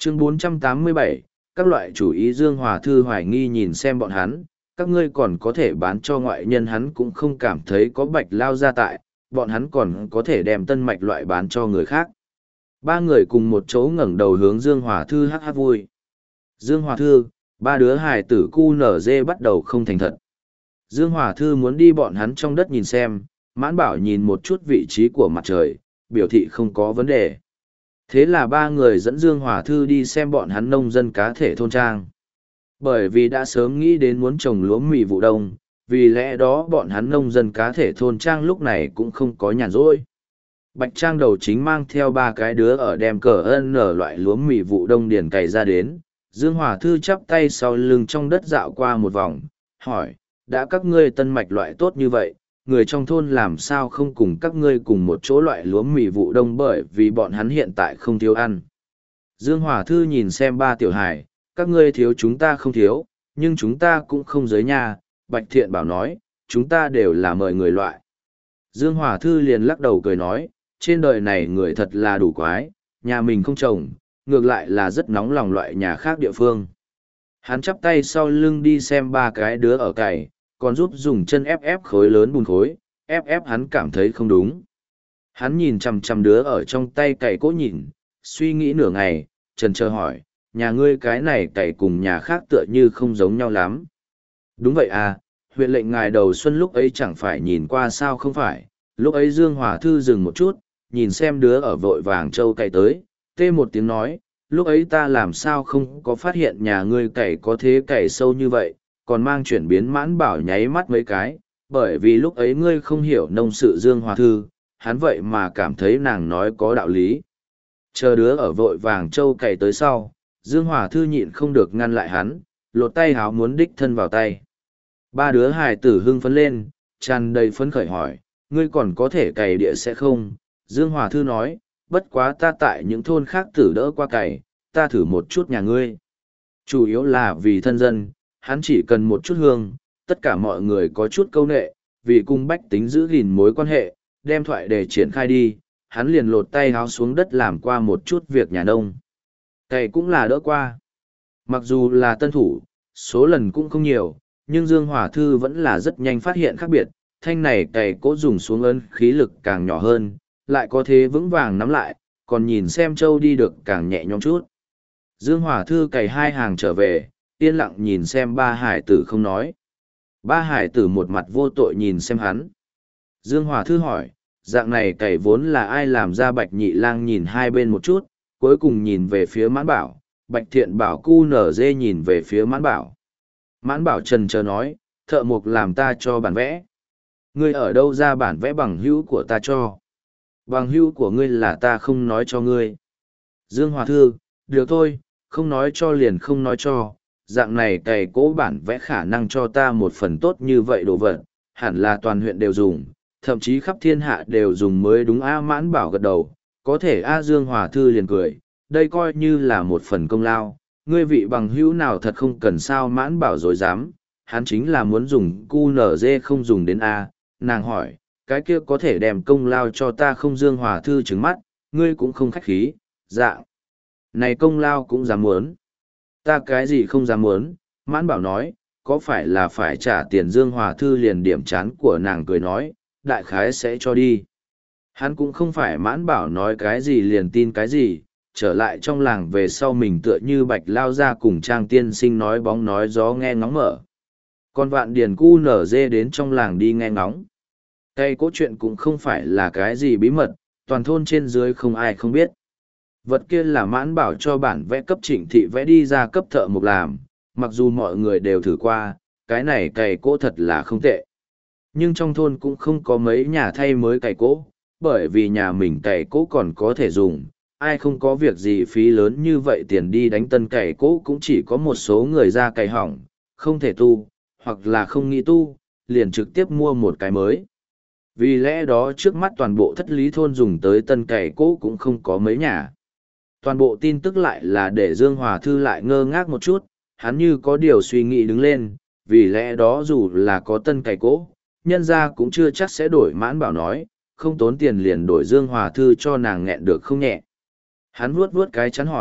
Chương 487, các loại chủ ý Dương Hòa Thư hoài nghi nhìn xem bọn hắn, các ngươi còn có thể bán cho ngoại nhân hắn cũng không cảm thấy có bạch lao ra tại, bọn hắn còn có thể đem tân mạch loại bán cho người khác. Ba người cùng một chỗ ngẩng đầu hướng Dương Hòa Thư hắc hắc vui. Dương Hòa Thư, ba đứa hài tử cu nở dê bắt đầu không thành thật. Dương Hòa Thư muốn đi bọn hắn trong đất nhìn xem, Mãn Bảo nhìn một chút vị trí của mặt trời, biểu thị không có vấn đề. Thế là ba người dẫn Dương Hòa Thư đi xem bọn hắn nông dân cá thể thôn trang. Bởi vì đã sớm nghĩ đến muốn trồng lúa mì vụ đông, vì lẽ đó bọn hắn nông dân cá thể thôn trang lúc này cũng không có nhàn rỗi. Bạch Trang đầu chính mang theo ba cái đứa ở đem cờ ân nở loại lúa mì vụ đông điền cày ra đến. Dương Hòa Thư chắp tay sau lưng trong đất dạo qua một vòng, hỏi, đã các ngươi tân mạch loại tốt như vậy, người trong thôn làm sao không cùng các ngươi cùng một chỗ loại lúa mì vụ đông bởi vì bọn hắn hiện tại không thiếu ăn. Dương Hòa Thư nhìn xem ba tiểu hài, các ngươi thiếu chúng ta không thiếu, nhưng chúng ta cũng không giới nha, Bạch Thiện Bảo nói, chúng ta đều là mời người loại. Dương Hòa Thư liền lắc đầu cười nói, trên đời này người thật là đủ quái, nhà mình không trồng, ngược lại là rất nóng lòng loại nhà khác địa phương. Hắn chắp tay sau lưng đi xem ba cái đứa ở cày, còn giúp dùng chân ép ép khối lớn bùn khối, ép ép hắn cảm thấy không đúng. Hắn nhìn chằm chằm đứa ở trong tay cày cỗ nhìn, suy nghĩ nửa ngày, trần chờ hỏi, nhà ngươi cái này cày cùng nhà khác tựa như không giống nhau lắm. Đúng vậy à, huyện lệnh ngài đầu xuân lúc ấy chẳng phải nhìn qua sao không phải, lúc ấy Dương Hòa Thư dừng một chút, nhìn xem đứa ở vội vàng châu cày tới, tê một tiếng nói, lúc ấy ta làm sao không có phát hiện nhà ngươi cày có thế cày sâu như vậy, còn mang chuyển biến Mãn Bảo nháy mắt mấy cái, bởi vì lúc ấy ngươi không hiểu nông sự Dương Hòa Thư, hắn vậy mà cảm thấy nàng nói có đạo lý. Chờ đứa ở vội vàng châu cày tới sau, Dương Hòa Thư nhịn không được ngăn lại hắn, lột tay háo muốn đích thân vào tay. Ba đứa hài tử hưng phấn lên, tràn đầy phấn khởi hỏi, ngươi còn có thể cày địa sẽ không? Dương Hòa Thư nói, bất quá ta tại những thôn khác tử đỡ qua cày, ta thử một chút nhà ngươi. Chủ yếu là vì thân dân, hắn chỉ cần một chút hương, tất cả mọi người có chút câu nệ, vì cung bách tính giữ gìn mối quan hệ, đem thoại để triển khai đi, hắn liền lột tay háo xuống đất làm qua một chút việc nhà nông. Cày cũng là đỡ qua. Mặc dù là tân thủ, số lần cũng không nhiều, nhưng Dương Hòa Thư vẫn là rất nhanh phát hiện khác biệt, thanh này cày cố dùng xuống ấn khí lực càng nhỏ hơn, lại có thế vững vàng nắm lại, còn nhìn xem châu đi được càng nhẹ nhõm chút. Dương Hòa Thư cày hai hàng trở về, yên lặng nhìn xem ba hải tử không nói. Ba hải tử một mặt vô tội nhìn xem hắn. Dương Hòa Thư hỏi, dạng này cày vốn là ai làm ra? Bạch Nhị Lang nhìn hai bên một chút, cuối cùng nhìn về phía Mãn Bảo, Bạch Thiện Bảo cu nở dê nhìn về phía Mãn Bảo. Mãn Bảo trần chờ nói, thợ mộc làm ta cho bản vẽ. Ngươi ở đâu ra bản vẽ bằng hữu của ta cho? Bằng hữu của ngươi là ta không nói cho ngươi. Dương Hòa Thư, được thôi, không nói cho liền không nói cho. Dạng này cày cố bản vẽ khả năng cho ta một phần tốt như vậy đồ vật, hẳn là toàn huyện đều dùng, thậm chí khắp thiên hạ đều dùng mới đúng. A Mãn Bảo gật đầu, có thể A Dương Hòa Thư liền cười, đây coi như là một phần công lao, ngươi vị bằng hữu nào thật không cần sao. Mãn Bảo dối dám, hắn chính là muốn dùng cu nở dê không dùng đến A. Nàng hỏi, cái kia có thể đem công lao cho ta không? Dương Hòa Thư trứng mắt, ngươi cũng không khách khí, dạ. Này công lao cũng dám muốn. Ta cái gì không dám muốn? Mãn Bảo nói, có phải là phải trả tiền? Dương Hòa Thư liền điểm chán của nàng cười nói, đại khái sẽ cho đi. Hắn cũng không phải Mãn Bảo nói cái gì liền tin cái gì, trở lại trong làng về sau mình tựa như Bạch lao ra cùng Trang tiên sinh nói bóng nói gió nghe ngóng mở. Còn Vạn Điền cu nở dê đến trong làng đi nghe ngóng. Cây cốt chuyện cũng không phải là cái gì bí mật, toàn thôn trên dưới không ai không biết. Vật kia là Mãn Bảo cho bản vẽ cấp Trịnh Thị vẽ đi ra cấp thợ mộc làm, mặc dù mọi người đều thử qua, cái này cày cỗ thật là không tệ. Nhưng trong thôn cũng không có mấy nhà thay mới cày cỗ, bởi vì nhà mình cày cỗ còn có thể dùng, ai không có việc gì phí lớn như vậy tiền đi đánh tân cày cỗ. Cũng chỉ có một số người ra cày hỏng, không thể tu, hoặc là không nghĩ tu, liền trực tiếp mua một cái mới. Vì lẽ đó trước mắt toàn bộ thất lý thôn dùng tới tân cày cỗ cũng không có mấy nhà. Toàn bộ tin tức lại là để Dương Hòa Thư lại ngơ ngác một chút, hắn như có điều suy nghĩ đứng lên, vì lẽ đó dù là có tân cày cỗ, nhân ra cũng chưa chắc sẽ đổi. Mãn Bảo nói, không tốn tiền liền đổi. Dương Hòa Thư cho nàng nghẹn được không nhẹ. Hắn vuốt vuốt cái chắn hỏi,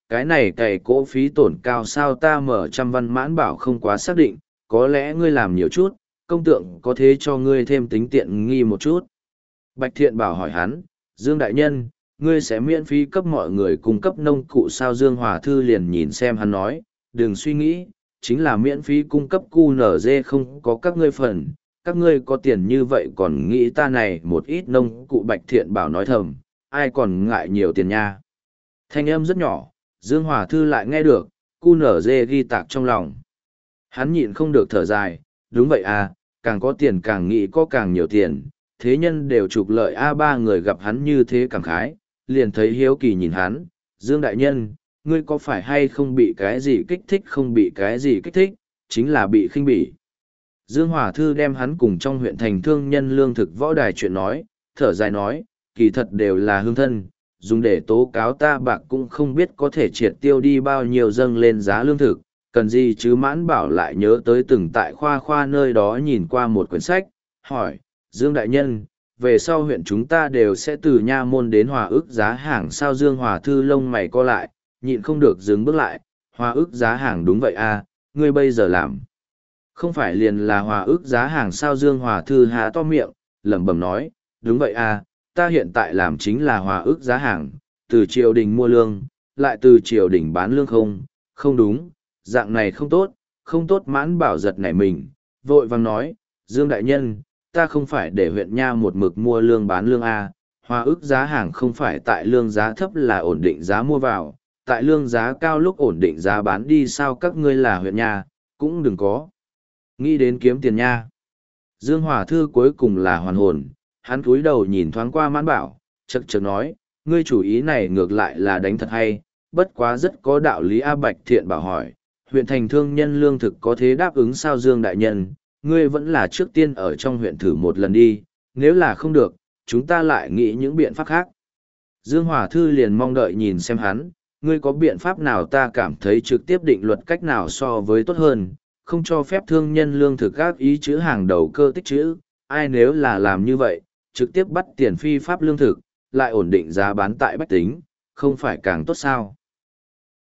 cái này cày cỗ phí tổn cao sao ta mở trăm văn mãn bảo không quá xác định, có lẽ ngươi làm nhiều chút, công tượng có thế cho ngươi thêm tính tiện nghi một chút. Bạch Thiện Bảo hỏi hắn, Dương Đại Nhân, ngươi sẽ miễn phí cấp mọi người cung cấp nông cụ sao? Dương Hòa Thư liền nhìn xem hắn nói, đừng suy nghĩ, chính là miễn phí cung cấp QNZ không có các ngươi phần, các ngươi có tiền như vậy còn nghĩ ta này một ít nông cụ. Bạch Thiện Bảo nói thầm, ai còn ngại nhiều tiền nha. Thanh âm rất nhỏ, Dương Hòa Thư lại nghe được, QNZ ghi tạc trong lòng. Hắn nhịn không được thở dài, đúng vậy à, càng có tiền càng nghĩ có càng nhiều tiền, thế nhân đều trục lợi a. Ba người gặp hắn như thế cảm khái, liền thấy hiếu kỳ nhìn hắn, Dương Đại Nhân, ngươi có phải hay không bị cái gì kích thích? Không bị cái gì kích thích, chính là bị khinh bỉ. Dương Hòa Thư đem hắn cùng trong huyện thành thương nhân lương thực võ đài chuyện nói, thở dài nói, kỳ thật đều là hương thân, dùng để tố cáo ta bạc cũng không biết có thể triệt tiêu đi bao nhiêu dâng lên giá lương thực, cần gì chứ. Mãn Bảo lại nhớ tới từng tại khoa nơi đó nhìn qua một quyển sách, hỏi, Dương Đại Nhân, về sau huyện chúng ta đều sẽ từ nha môn đến hòa ước giá hàng sao? Dương Hòa Thư lông mày co lại, nhịn không được dừng bước lại, hòa ước giá hàng? Đúng vậy à, ngươi bây giờ làm không phải liền là hòa ước giá hàng sao? Dương Hòa Thư há to miệng, lẩm bẩm nói, đúng vậy à, ta hiện tại làm chính là hòa ước giá hàng, từ triều đình mua lương, lại từ triều đình bán lương. Không đúng, dạng này không tốt, không tốt. Mãn Bảo giật nảy mình, vội vàng nói, Dương Đại Nhân, ta không phải để huyện nha một mực mua lương bán lương a, hòa ước giá hàng không phải tại lương giá thấp là ổn định giá mua vào, tại lương giá cao lúc ổn định giá bán đi sao? Các ngươi là huyện nha, cũng đừng có nghĩ đến kiếm tiền nha. Dương Hòa Thư cuối cùng là hoàn hồn, hắn cúi đầu nhìn thoáng qua Mãn Bảo, chậc chậc nói, ngươi chủ ý này ngược lại là đánh thật hay, bất quá rất có đạo lý a. Bạch Thiện Bảo hỏi, huyện thành thương nhân lương thực có thế đáp ứng sao? Dương Đại Nhân, ngươi vẫn là trước tiên ở trong huyện thử một lần đi, nếu là không được, chúng ta lại nghĩ những biện pháp khác. Dương Hòa Thư liền mong đợi nhìn xem hắn, ngươi có biện pháp nào? Ta cảm thấy trực tiếp định luật cách nào so với tốt hơn, không cho phép thương nhân lương thực các ý chữ hàng đầu cơ tích chữ, ai nếu là làm như vậy, trực tiếp bắt tiền phi pháp lương thực, lại ổn định giá bán tại bách tính, không phải càng tốt sao?